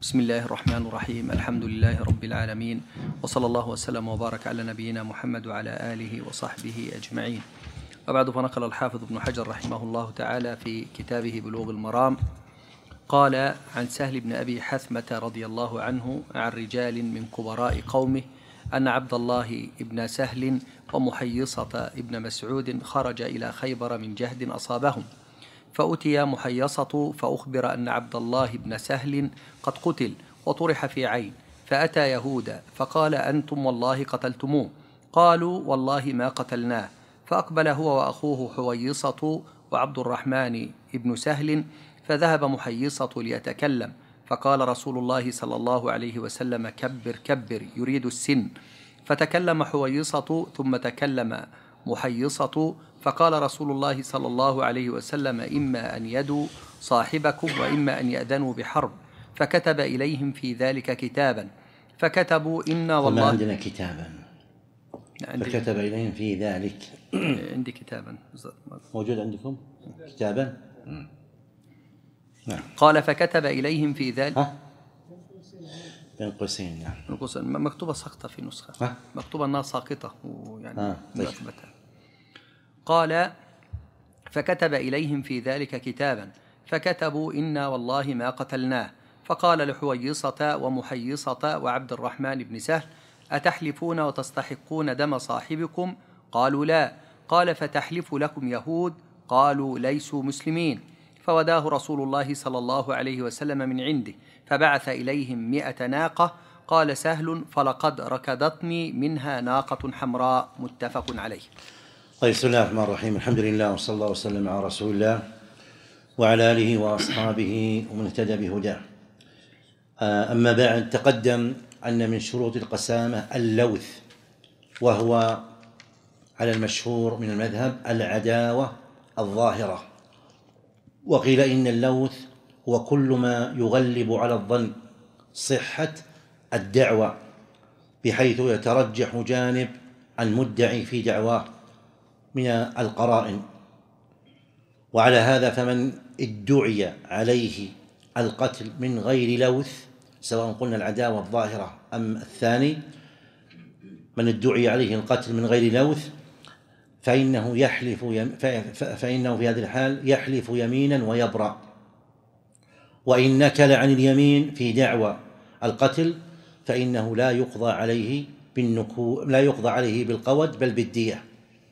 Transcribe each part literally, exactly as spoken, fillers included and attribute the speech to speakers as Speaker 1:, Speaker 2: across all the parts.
Speaker 1: بسم الله الرحمن الرحيم. الحمد لله رب العالمين، وصلى الله وسلم وبارك على نبينا محمد وعلى آله وصحبه أجمعين. وبعد، فنقل الحافظ ابن حجر رحمه الله تعالى في كتابه بلوغ المرام قال: عن سهل بن أبي حثمة رضي الله عنه عن رجال من كبراء قومه أن عبد الله بن سهل ومحيصة ابن مسعود خرج إلى خيبر من جهد أصابهم، فأتي محيصة فأخبر أن عبد الله بن سهل قد قتل وطرح في عين، فأتى يهودا فقال: أنتم والله قتلتموه. قالوا: والله ما قتلناه. فأقبل هو وأخوه حويصة وعبد الرحمن بن سهل، فذهب محيصة ليتكلم، فقال رسول الله صلى الله عليه وسلم: كبر كبر، يريد السن. فتكلم حويصة ثم تكلم محيصة، فقال رسول الله صلى الله عليه وسلم: إما أن يدوا صاحبكم وإما أن يأذنوا بحرب. فكتب إليهم في ذلك كتابا، فكتبوا: إنا والله
Speaker 2: ما عندنا كتابا. فكتب إليهم في ذلك.
Speaker 1: عندي كتابا
Speaker 2: موجود عندكم كتابا؟
Speaker 1: نعم. قال: فكتب إليهم في ذلك.
Speaker 2: ها؟ بين قوسين. نعم.
Speaker 1: مكتوبة سقطة في نسخة. ها؟ مكتوبة أنها ساقطة ويعني مثبتة. قال: فكتب إليهم في ذلك كتابا، فكتبوا: إنا والله ما قتلناه. فقال لحويصة ومحيصة وعبد الرحمن بن سهل: أتحلفون وتستحقون دم صاحبكم؟ قالوا: لا. قال: فتحلف لكم يهود؟ قالوا: ليسوا مسلمين. فوداه رسول الله صلى الله عليه وسلم من عنده، فبعث إليهم مئة ناقة. قال سهل: فلقد ركضتني منها ناقة حمراء. متفق عليه.
Speaker 2: طيب، بسم الله الرحمن الرحيم. الحمد لله، وصلى الله وسلم على رسول الله وعلى آله وأصحابه ومن اهتدى بهداه. أما بعد، تقدم أن من شروط القسامة اللوث، وهو على المشهور من المذهب العداوة الظاهرة. وقيل إن اللوث هو كل ما يغلب على الظن صحة الدعوة، بحيث يترجح جانب المدعي في دعواه من القرائن. وعلى هذا فمن ادعي عليه القتل من غير لوث، سواء قلنا العداوة الظاهرة أم الثاني، من ادعي عليه القتل من غير لوث فإنه يحلف يم فإنه في هذه الحال يحلف يمينا ويبرأ. وإن نكل عن اليمين في دعوى القتل فإنه لا يقضى عليه بالنكو لا يقضى عليه بالقود بل بالدية.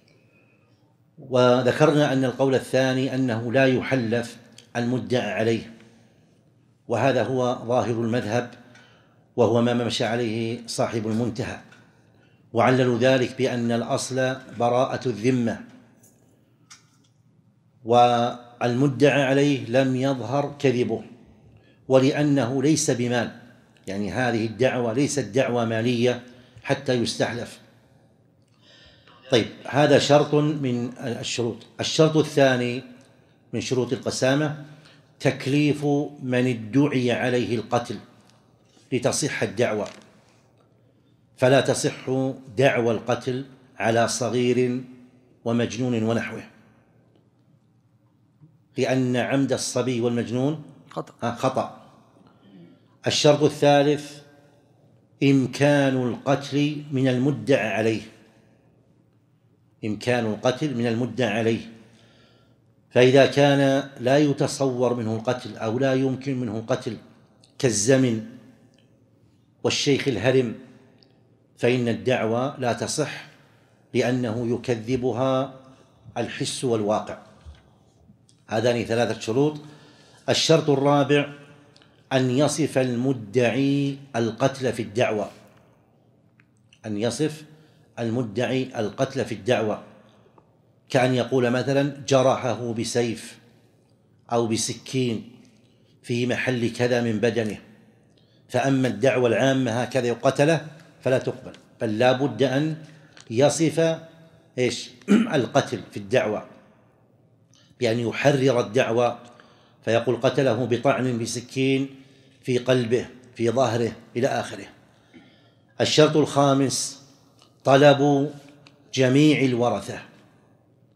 Speaker 2: وذكرنا أن القول الثاني أنه لا يحلف المدعى عليه، وهذا هو ظاهر المذهب، وهو ما مشى عليه صاحب المنتهى. وعللوا ذلك بأن الأصل براءة الذمة، والمدعى عليه لم يظهر كذبه، ولأنه ليس بمال، يعني هذه الدعوة ليست دعوة مالية حتى يستحلف. طيب، هذا شرط من الشروط. الشرط الثاني من شروط القسامة تكليف من ادعي عليه القتل لتصح الدعوة، فلا تصح دعوى القتل على صغير ومجنون ونحوه، لأن عمد الصبي والمجنون
Speaker 1: خطأ.
Speaker 2: خطأ. الشرط الثالث إمكان القتل من المدعى عليه، إمكان القتل من المدعى عليه. فإذا كان لا يتصور منه القتل أو لا يمكن منه القتل كالزمن والشيخ الهرم، فإن الدعوة لا تصح، لأنه يكذبها الحس والواقع. هذان ثلاثة شروط. الشرط الرابع أن يصف المدعي القتل في الدعوة، أن يصف المدعي القتل في الدعوة، كأن يقول مثلا: جرحه بسيف أو بسكين في محل كذا من بدنه. فأما الدعوة العامة هكذا قتله فلا تقبل، بل لا بد أن يصف إيش القتل في الدعوة، بأن يحرر الدعوة، فيقول: قتله بطعن بسكين في قلبه في ظهره إلى آخره. الشرط الخامس طلب جميع الورثة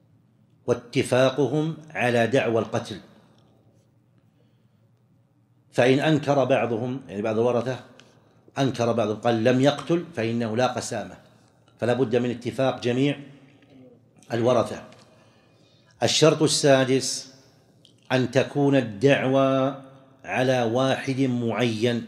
Speaker 2: واتفاقهم على دعوى القتل، فإن أنكر بعضهم يعني بعض الورثة أنكر بعضهم قال لم يقتل فإنه لا قسامة، فلا بد من اتفاق جميع الورثة. الشرط السادس أن تكون الدعوى على واحد معين،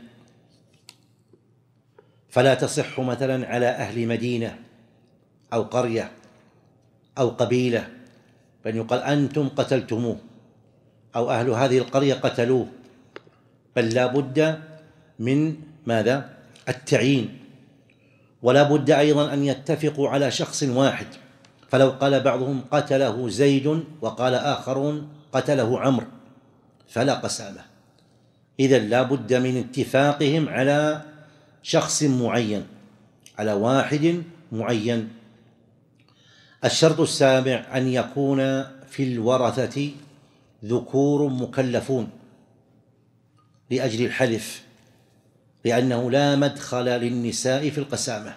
Speaker 2: فلا تصح مثلا على أهل مدينة أو قرية أو قبيلة، بأن يقال أنتم قتلتموه أو أهل هذه القرية قتلوه، بل لا بد من ماذا؟ التعيين. ولا بد أيضا أن يتفقوا على شخص واحد، فلو قال بعضهم قتله زيد وقال آخرون قتله عمرو فلا قسامة. إذن لا بد من اتفاقهم على شخص معين، على واحد معين. الشرط السابع أن يكون في الورثة ذكور مكلفون لأجل الحلف، لأنه لا مدخل للنساء في القسامة،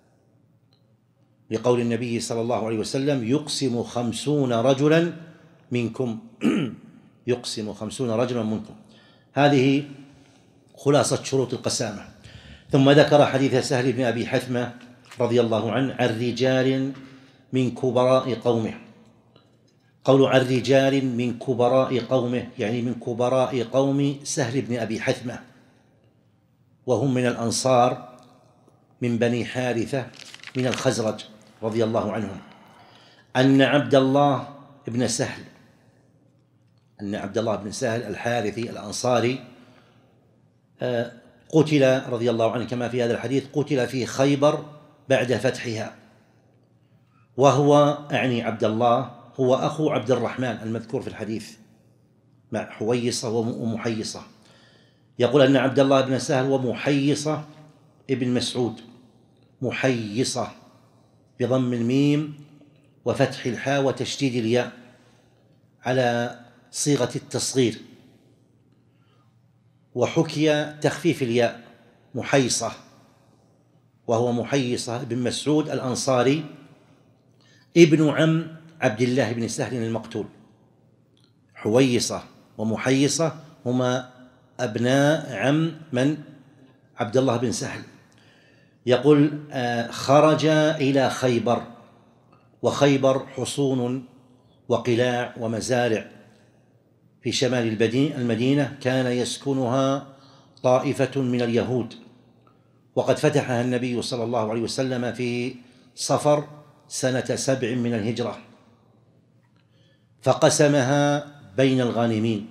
Speaker 2: لقول النبي صلى الله عليه وسلم يقسم خمسون رجلا منكم يقسم خمسون رجلا منكم. هذه خلاصة شروط القسامة. ثم ذكر حديث سهل بن أبي حثمة رضي الله عنه عن رجال من كبراء قومه. قول عن رجال من كبراء قومه يعني من كبراء قوم سهل بن أبي حثمة، وهم من الأنصار من بني حارثة من الخزرج رضي الله عنهم، أن عبد الله بن سهل أن عبد الله بن سهل الحارثي الأنصاري قتل رضي الله عنه كما في هذا الحديث، قتل في خيبر بعد فتحها، وهو أعني عبد الله هو أخو عبد الرحمن المذكور في الحديث مع حويصة ومحيصة. يقول أن عبد الله بن سهل ومحيصة ابن مسعود، محيصة بضم الميم وفتح الحاء وتشديد الياء على صيغة التصغير، وحكي تخفيف الياء محيصة، وهو محيصة بن مسعود الأنصاري ابن عم عبد الله بن سهل المقتول. حويصة ومحيصة هما أبناء عم من؟ عبد الله بن سهل. يقول خرج إلى خيبر، وخيبر حصون وقلاع ومزارع في شمال المدينة، كان يسكنها طائفة من اليهود، وقد فتحها النبي صلى الله عليه وسلم في صفر سنة سبع من الهجرة، فقسمها بين الغانمين.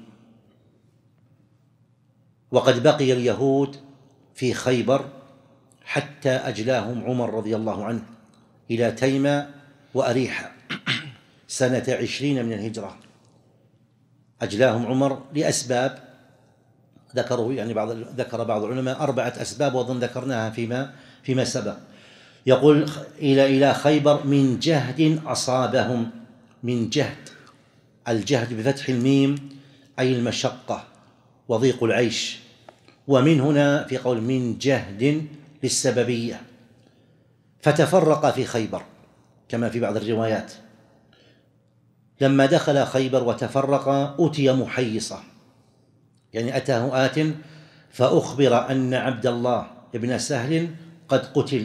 Speaker 2: وقد بقي اليهود في خيبر حتى أجلاهم عمر رضي الله عنه إلى تيمة وأريحة سنة عشرين من الهجرة. أجلاهم عمر لأسباب ذكروا يعني بعض ذكر بعض العلماء أربعة أسباب، وأظن ذكرناها فيما فيما سبق. يقول إلى إلى خيبر من جهد أصابهم، من جهد، الجهد بفتح الميم أي المشقة وضيق العيش، ومن هنا في قول من جهد للسببية، فتفرق في خيبر كما في بعض الروايات. لما دخل خيبر وتفرق أتي محيصة، يعني أتاه آت فأخبر أن عبد الله بن سهل قد قتل.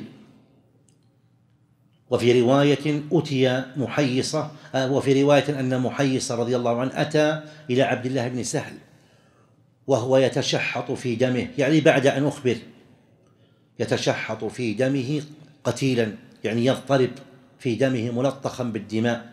Speaker 2: وفي رواية أتي محيصة، وفي رواية أن محيصة رضي الله عنه أتى إلى عبد الله بن سهل وهو يتشحط في دمه، يعني بعد أن أخبر يتشحط في دمه قتيلا، يعني يضطرب في دمه ملطخا بالدماء.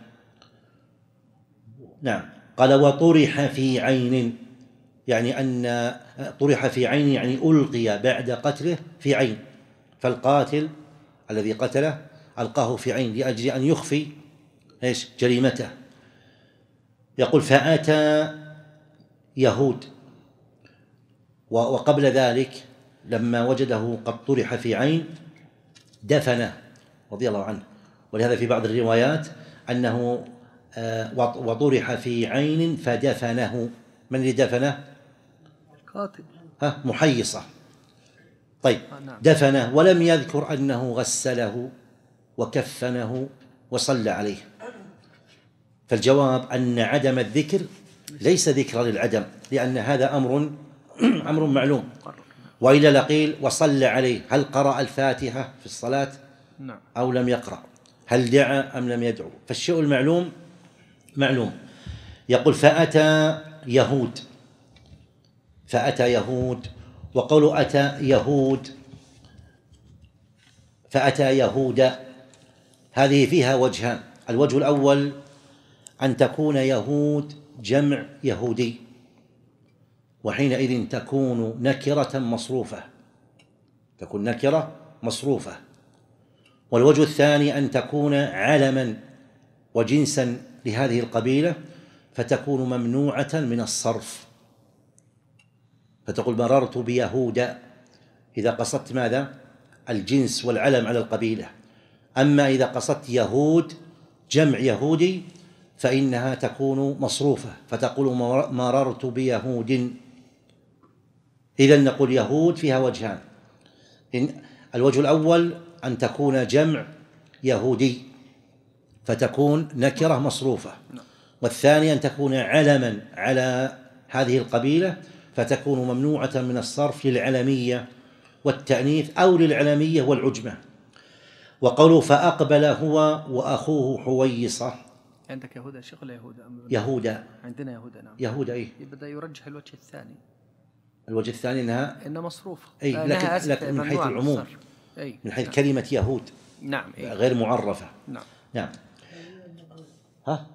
Speaker 2: نعم. قال وطرح في عين، يعني أن طرح في عين يعني ألقي بعد قتله في عين، فالقاتل الذي قتله ألقاه في عين لأجل أن يخفي إيش جريمته. يقول فأتى يهود، وقبل ذلك لما وجده قد طرح في عين دفنه رضي الله عنه، ولهذا في بعض الروايات أنه وطرح في عين فدفنه. من اللي دفنه؟
Speaker 1: القاتل
Speaker 2: ها محيصة. طيب دفنه ولم يذكر أنه غسله وكفنه وصلى عليه. فالجواب أن عدم الذكر ليس ذكر للعدم، لأن هذا أمر أمر معلوم. وإلا لقيل وصلى عليه، هل قرأ الفاتحة في الصلاة أو لم يقرأ؟ هل دعا أم لم يدعو؟ فالشيء المعلوم معلوم. يقول فأتى يهود، فأتى يهود، وقول أتى يهود فأتى يهود هذه فيها وجهان. الوجه الأول أن تكون يهود جمع يهودي، وحينئذ تكون نكرة مصروفة، تكون نكرة مصروفة. والوجه الثاني أن تكون علما وجنسا لهذه القبيلة، فتكون ممنوعة من الصرف، فتقول مررت بيهود إذا قصدت ماذا؟ الجنس والعلم على القبيلة. أما إذا قصدت يهود جمع يهودي فإنها تكون مصروفة، فتقول مررت بيهود. إذن نقول يهود فيها وجهان، الوجه الأول أن تكون جمع يهودي فتكون نكرة مصروفة، والثاني أن تكون علما على هذه القبيلة فتكون ممنوعة من الصرف للعلمية والتأنيث أو للعلمية والعجمة. وقوله فأقبل هو وأخوه حويصة.
Speaker 1: عندك يهودا شيخ ولا يهودا؟
Speaker 2: يهودا
Speaker 1: عندنا يهودا. نعم
Speaker 2: يهودا. إيه
Speaker 1: بدأ يرجح الوجه الثاني.
Speaker 2: الوجه الثاني انها
Speaker 1: انها مصروفه.
Speaker 2: اي لكن, لكن من حيث العموم،
Speaker 1: أي.
Speaker 2: من حيث
Speaker 1: نعم.
Speaker 2: كلمة يهود
Speaker 1: نعم أي.
Speaker 2: غير معرفة.
Speaker 1: نعم
Speaker 2: نعم. ها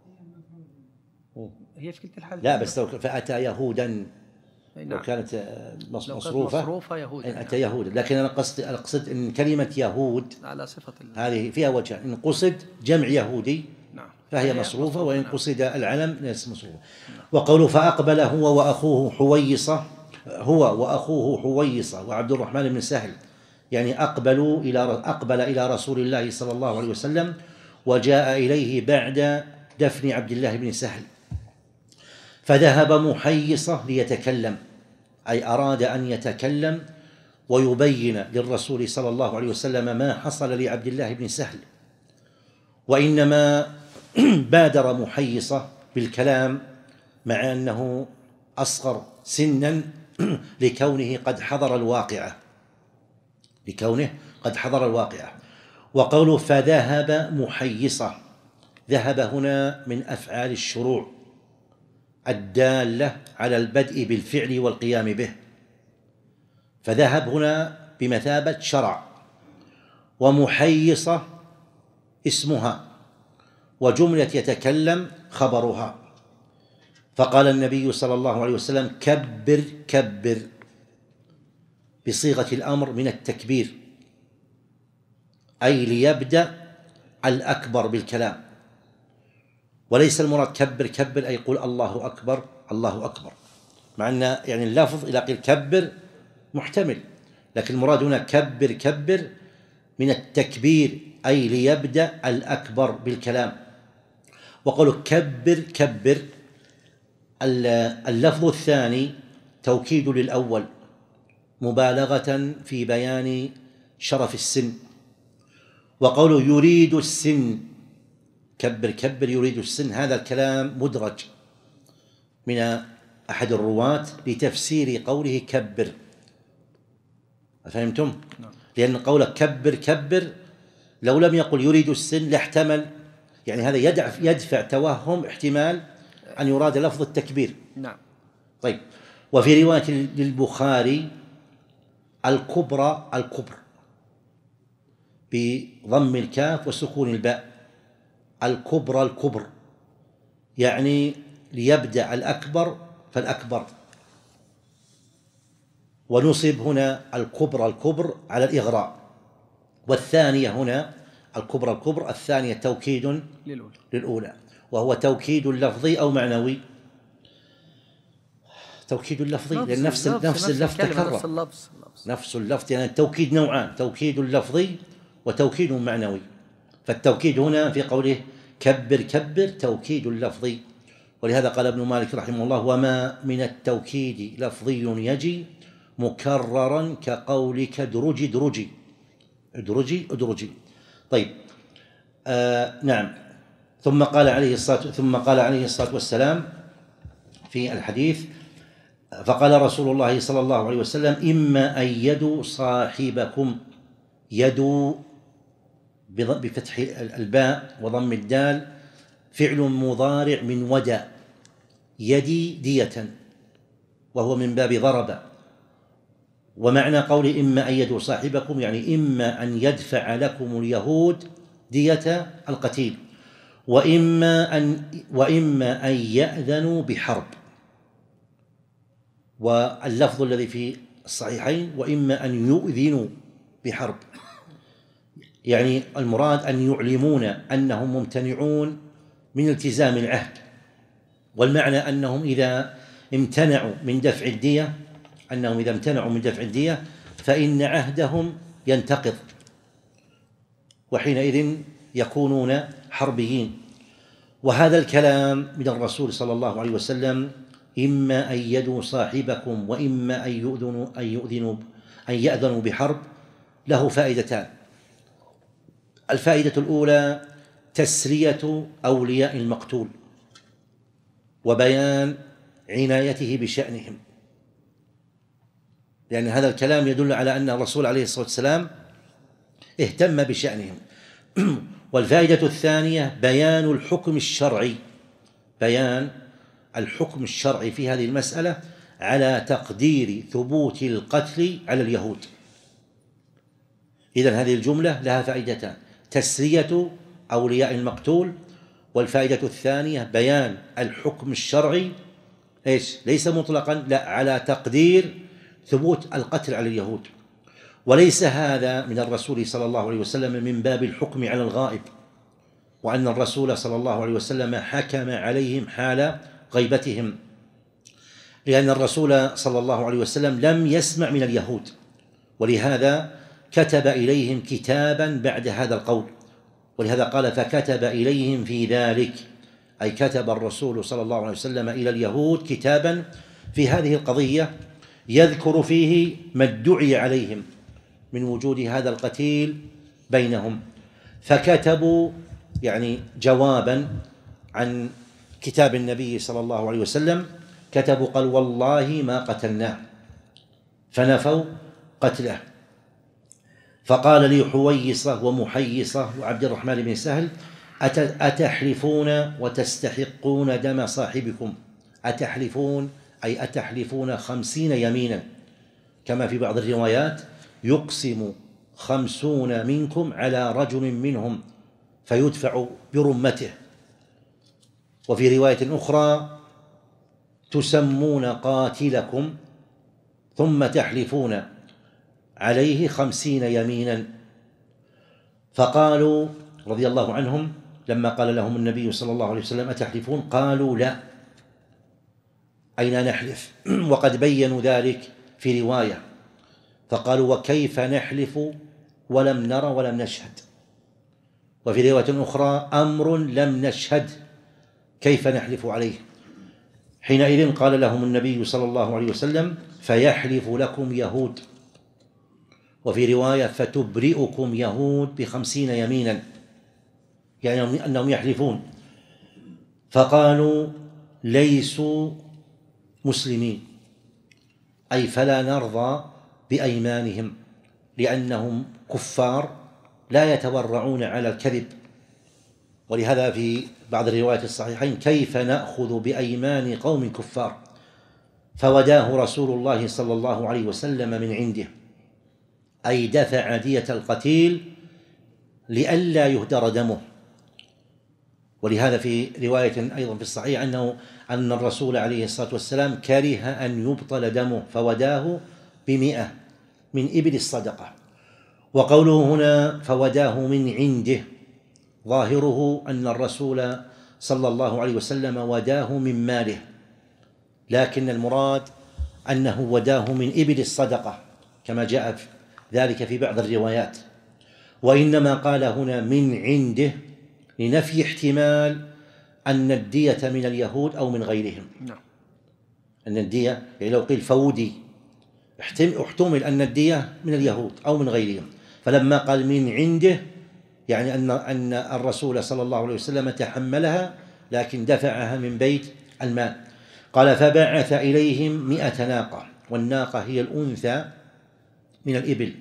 Speaker 1: هي في كلتا الحالتين.
Speaker 2: لا بس لو فأتى يهودا
Speaker 1: نعم.
Speaker 2: لو كانت مصروفة
Speaker 1: مصروفة يهودا
Speaker 2: أتى يهودا، لكن أنا قصد أقصد إن كلمة يهود
Speaker 1: على صفة
Speaker 2: هذه فيها وجه، إن قصد جمع يهودي
Speaker 1: نعم.
Speaker 2: فهي مصروفة، وإن قصد العلم ليس مصروفة.
Speaker 1: نعم.
Speaker 2: وقوله فأقبل هو وأخوه حويصة، هو وأخوه حويصة وعبد الرحمن بن سهل، يعني أقبلوا إلى أقبل إلى رسول الله صلى الله عليه وسلم وجاء إليه بعد دفن عبد الله بن سهل، فذهب محيصة ليتكلم، أي أراد أن يتكلم ويبين للرسول صلى الله عليه وسلم ما حصل لعبد الله بن سهل، وإنما بادر محيصة بالكلام مع أنه أصغر سنا لكونه قد حضر الواقعة، لكونه قد حضر الواقعة. وقوله فذهب محيصة، ذهب هنا من أفعال الشروع الدالة على البدء بالفعل والقيام به، فذهب هنا بمثابة شرع. ومحيصة اسمها، وجملة يتكلم خبرها. فقال النبي صلى الله عليه وسلم كبر كبر بصيغة الأمر من التكبير، أي ليبدأ الأكبر بالكلام، وليس المراد كبر كبر أي يقول الله أكبر الله أكبر، مع أن يعني اللفظ إذا قيل كبر محتمل، لكن المراد هنا كبر كبر من التكبير أي ليبدأ الأكبر بالكلام. وقالوا كبر كبر اللفظ الثاني توكيد للأول مبالغة في بيان شرف السن. وقوله يريد السن كبر كبر يريد السن، هذا الكلام مدرج من أحد الرواة لتفسير قوله كبر، فهمتم؟ لأن قوله كبر كبر لو لم يقل يريد السن لاحتمل، يعني هذا يدفع, يدفع توهم احتمال أن يراد لفظ التكبير.
Speaker 1: نعم.
Speaker 2: طيب. وفي رواية للبخاري الكبرى الكبر بضم الكاف وسكون الباء، الكبرى الكبر يعني ليبدأ الأكبر فالأكبر، ونصب هنا الكبرى الكبر على الإغراء. والثانية هنا الكبرى الكبر الثانية توكيد
Speaker 1: للأولى,
Speaker 2: للأولى وهو توكيد لفظي أو معنوي. توكيد اللفظي لأن نفس
Speaker 1: نفس,
Speaker 2: نفس اللفظ تكرر،
Speaker 1: نفس اللفظ
Speaker 2: نفس اللفظ، يعني التوكيد نوعان، توكيد لفظي وتوكيد معنوي. فالتوكيد هنا في قوله كبر كبر توكيد لفظي، ولهذا قال ابن مالك رحمه الله وما من التوكيد لفظي يجي مكررا كقولك ادرجي ادرجي ادرجي ادرجي. طيب. آه نعم. ثم قال عليه الصلاة ثم قال عليه الصلاة والسلام في الحديث فقال رسول الله صلى الله عليه وسلم: إما أن يدوا صاحبكم. يدوا بفتح الباء وضم الدال فعل مضارع من ودى، يدي دية، وهو من باب ضرب. ومعنى قول إما أن يدوا صاحبكم يعني إما أن يدفع لكم اليهود دية القتيل، وإما أن وإما أن يأذنوا بحرب. واللفظ الذي في الصحيحين: وإما أن يؤذنوا بحرب، يعني المراد أن يعلمون أنهم ممتنعون من التزام العهد، والمعنى أنهم إذا امتنعوا من دفع الدية أنهم إذا امتنعوا من دفع الدية فإن عهدهم ينتقض، وحينئذ يكونون حربيين. وهذا الكلام من الرسول صلى الله عليه وسلم: إما أن يدوا صاحبكم وإما أن يؤذنوا أن يؤذنوا أن يأذنوا بحرب، له فائدتان. الفائدة الأولى تسلية أولياء المقتول وبيان عنايته بشأنهم، لأن هذا الكلام يدل على أن الرسول عليه الصلاة والسلام اهتم بشأنهم. والفائدة الثانية بيان الحكم الشرعي، بيان الحكم الشرعي في هذه المسألة على تقدير ثبوت القتل على اليهود. إذن هذه الجملة لها فائدتان: تسلية أولياء المقتول، والفائدة الثانية بيان الحكم الشرعي إيش؟ ليس مطلقا، لا، على تقدير ثبوت القتل على اليهود. وليس هذا من الرسول صلى الله عليه وسلم من باب الحكم على الغائب، وأن الرسول صلى الله عليه وسلم حكم عليهم حال غيبتهم، لأن الرسول صلى الله عليه وسلم لم يسمع من اليهود، ولهذا كتب إليهم كتابا بعد هذا القول. ولهذا قال: فكتب إليهم في ذلك، أي كتب الرسول صلى الله عليه وسلم إلى اليهود كتابا في هذه القضية يذكر فيه ما ادعي عليهم من وجود هذا القتيل بينهم. فكتبوا يعني جوابا عن كتاب النبي صلى الله عليه وسلم، كتبوا قال: والله ما قتلناه، فنفوا قتله. فقال لي حويصة ومحيصة وعبد الرحمن بن سهل: أتحلفون وتستحقون دم صاحبكم؟ أتحلفون أي أتحلفون خمسين يمينا، كما في بعض الروايات: يقسم خمسون منكم على رجل منهم فيدفع برمته. وفي رواية أخرى: تسمون قاتلكم ثم تحلفون عليه خمسين يمينا. فقالوا رضي الله عنهم لما قال لهم النبي صلى الله عليه وسلم: أتحلفون؟ قالوا: لا، أين نحلف؟ وقد بينوا ذلك في رواية، فقالوا: وكيف نحلف ولم نرى ولم نشهد؟ وفي رواية أخرى: أمر لم نشهد، كيف نحلف عليه؟ حينئذ قال لهم النبي صلى الله عليه وسلم: فيحلف لكم يهود. وفي رواية: فتبرئكم يهود بخمسين يمينا، يعني أنهم يحلفون. فقالوا: ليسوا مسلمين، أي فلا نرضى بأيمانهم، لأنهم كفار لا يتورعون على الكذب. ولهذا في بعض الروايات الصحيحين: كيف نأخذ بأيمان قوم كفار؟ فوداه رسول الله صلى الله عليه وسلم من عنده، أي دفع دية القتيل لئلا يهدر دمه. ولهذا في رواية أيضا في الصحيح أنه أن الرسول عليه الصلاة والسلام كره أن يبطل دمه فوداه بمئة من إبل الصدقة. وقوله هنا: فوداه من عنده، ظاهره أن الرسول صلى الله عليه وسلم وداه من ماله، لكن المراد أنه وداه من إبل الصدقة كما جاء ذلك في بعض الروايات. وإنما قال هنا من عنده لنفي احتمال أن الدية من اليهود أو من غيرهم. أن الدية يعني لو قيل فودي احتمل أن الدية من اليهود أو من غيرهم، فلما قال من عنده يعني أن أن الرسول صلى الله عليه وسلم تحملها لكن دفعها من بيت المال. قال فبعث إليهم مئة ناقة، والناقة هي الأنثى من الإبل،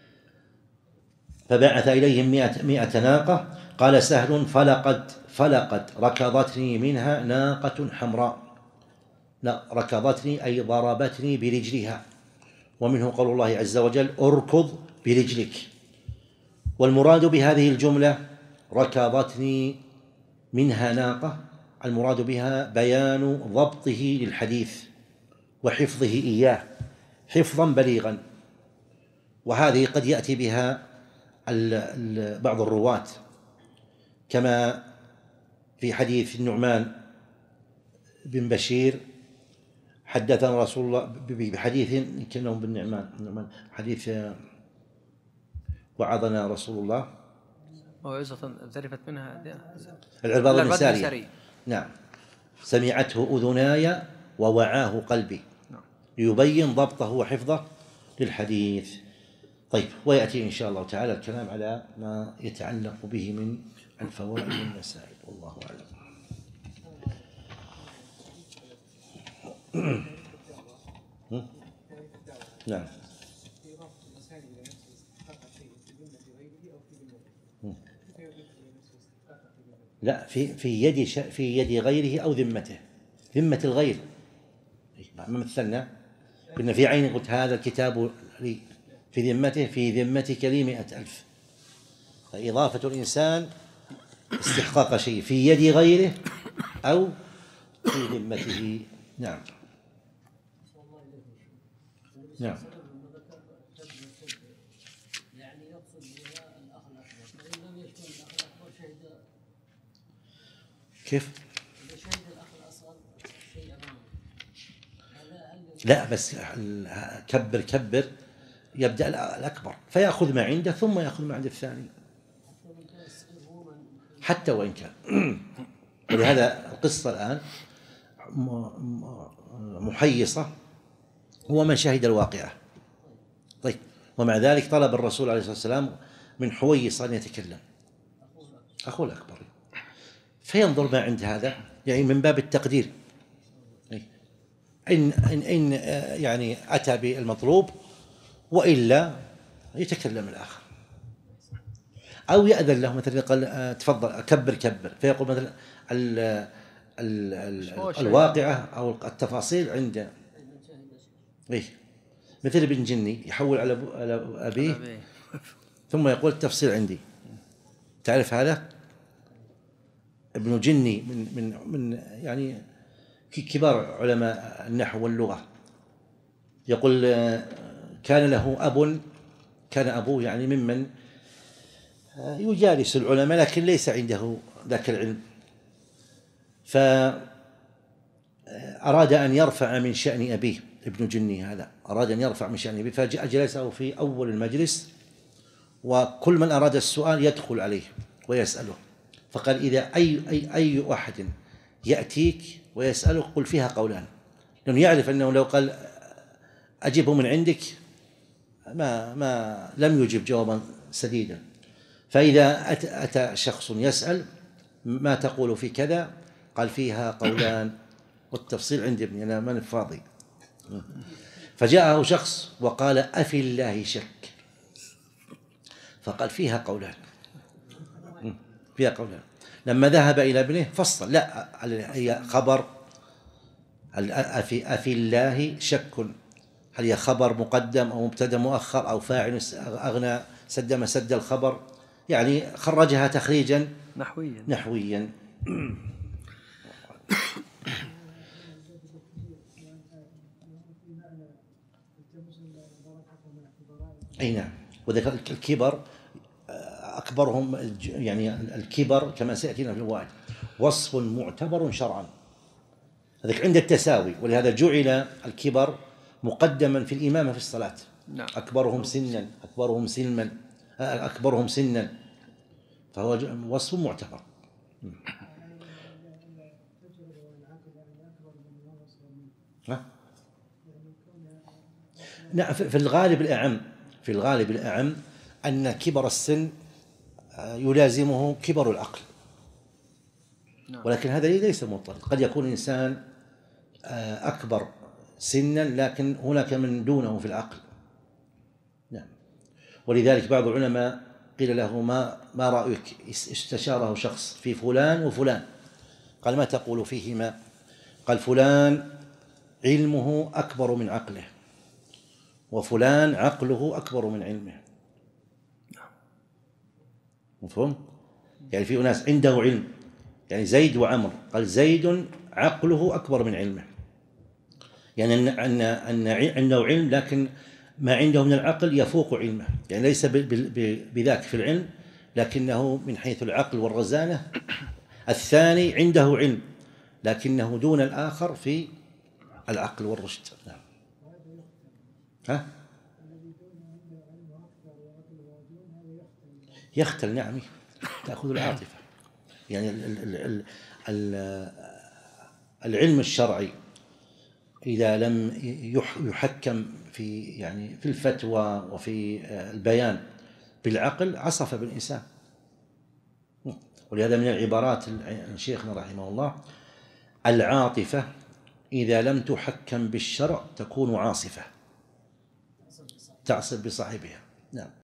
Speaker 2: فبعث إليهم مئة, مئة ناقة. قال سهل فلقد فلقد ركضتني منها ناقة حمراء، لا ركضتني أي ضربتني برجلها، ومنه قول الله عز وجل اركض برجلك. والمراد بهذه الجملة ركضتني منها ناقة، المراد بها بيان ضبطه للحديث وحفظه إياه حفظا بليغا، وهذه قد يأتي بها بعض الرواة كما في حديث النعمان بن بشير حدثنا رسول الله بحديث كأنهم بالنعمان حديث وعظنا رسول الله
Speaker 1: موعظة ذرفت منها
Speaker 2: العرباض بن سارية، نعم، سمعته أذناي ووعاه قلبي، ليبين ضبطه وحفظه للحديث. طيب، ويأتي إن شاء الله تعالى الكلام على ما يتعلق به من الفوائد والمسائل، والله أعلم. نعم. لا، في في يد في يد غيره أو ذمته، ذمة الغير. ما مثلنا قلنا في عين قلت هذا الكتاب لي، في ذمته في ذمتك لي مئة ألف، فإضافة الإنسان استحقاق شيء في يد غيره أو في ذمته. نعم نعم. كيف؟ لا بس كبر كبر يبدأ الأكبر فيأخذ ما عنده ثم يأخذ ما عند الثاني حتى وإن كان. ولهذا القصة الآن محيصة، هو من شهد الواقعة. طيب، ومع ذلك طلب الرسول عليه الصلاة والسلام من حويص أن يتكلم، أخوه الأكبر، فينظر ما عند هذا، يعني من باب التقدير، إن, إن, إن يعني أتى بالمطلوب وإلا يتكلم الآخر، أو يأذن له مثلا قال تفضل كبر كبر، فيقول مثلا ال ال ال الواقعة أو التفاصيل عند إيه، مثل ابن جني يحول على أبيه ثم يقول التفصيل عندي. تعرف هذا ابن جني من من من يعني كبار علماء النحو واللغة، يقول كان له أب، كان أبوه يعني ممن يجالس العلماء لكن ليس عنده ذاك العلم، فأراد أن يرفع من شأن أبيه. ابن جني هذا أراد أن يرفع من شأن أبيه، فجلسه في أول المجلس، وكل من أراد السؤال يدخل عليه ويسأله، فقال إذا أي أي أي أحد يأتيك ويسألك قل فيها قولان، لأنه يعرف أنه لو قال أجبه من عندك ما ما لم يجب جوابا سديدا. فإذا أتى شخص يسأل ما تقول في كذا، قال فيها قولان والتفصيل عند ابني أنا من فاضي. فجاءه شخص وقال أفي الله شك، فقال فيها قولان، فيها قولان. لما ذهب إلى ابنه فصل، لا هي خبر، أفي, أفي الله شك، هل هي خبر مقدم أو مبتدأ مؤخر أو فاعل أغنى سد مسد الخبر، يعني خرجها تخريجا
Speaker 1: نحويا
Speaker 2: نحويا. أي نعم. وذلك الكبر أكبرهم، يعني الكبر كما سيأتينا في الواحد وصف معتبر شرعا، هذاك عند التساوي، ولهذا جعل الكبر مقدما في الإمامة في الصلاة.
Speaker 1: نعم.
Speaker 2: أكبرهم سنا أكبرهم سلما أكبرهم سنا، فهو وصف معتبر. نعم. في الغالب الأعم في الغالب الأعم أن كبر السن يلازمه كبر العقل، ولكن هذا ليس مطلق. قد يكون إنسان أكبر سنا لكن هناك من دونه في العقل. نعم. ولذلك بعض العلماء قيل له ما ما رأيك؟ استشاره شخص في فلان وفلان، قال ما تقول فيهما؟ قال فلان علمه أكبر من عقله، وفلان عقله أكبر من علمه. مفهوم؟ يعني في ناس عنده علم، يعني زيد وعمر، قال زيد عقله أكبر من علمه، يعني أن أن أن عنده علم لكن ما عنده من العقل يفوق علمه، يعني ليس بذاك في العلم لكنه من حيث العقل والرزانة. الثاني عنده علم لكنه دون الآخر في العقل والرشد. نعم. ها؟ يختل. نعم، تأخذ العاطفة. يعني ال ال ال العلم الشرعي إذا لم يحكم في يعني في الفتوى وفي البيان بالعقل عصف بالإنسان. ولهذا من العبارات شيخنا رحمه الله: العاطفة إذا لم تحكم بالشرع تكون عاصفة تعصف بصاحبها. نعم.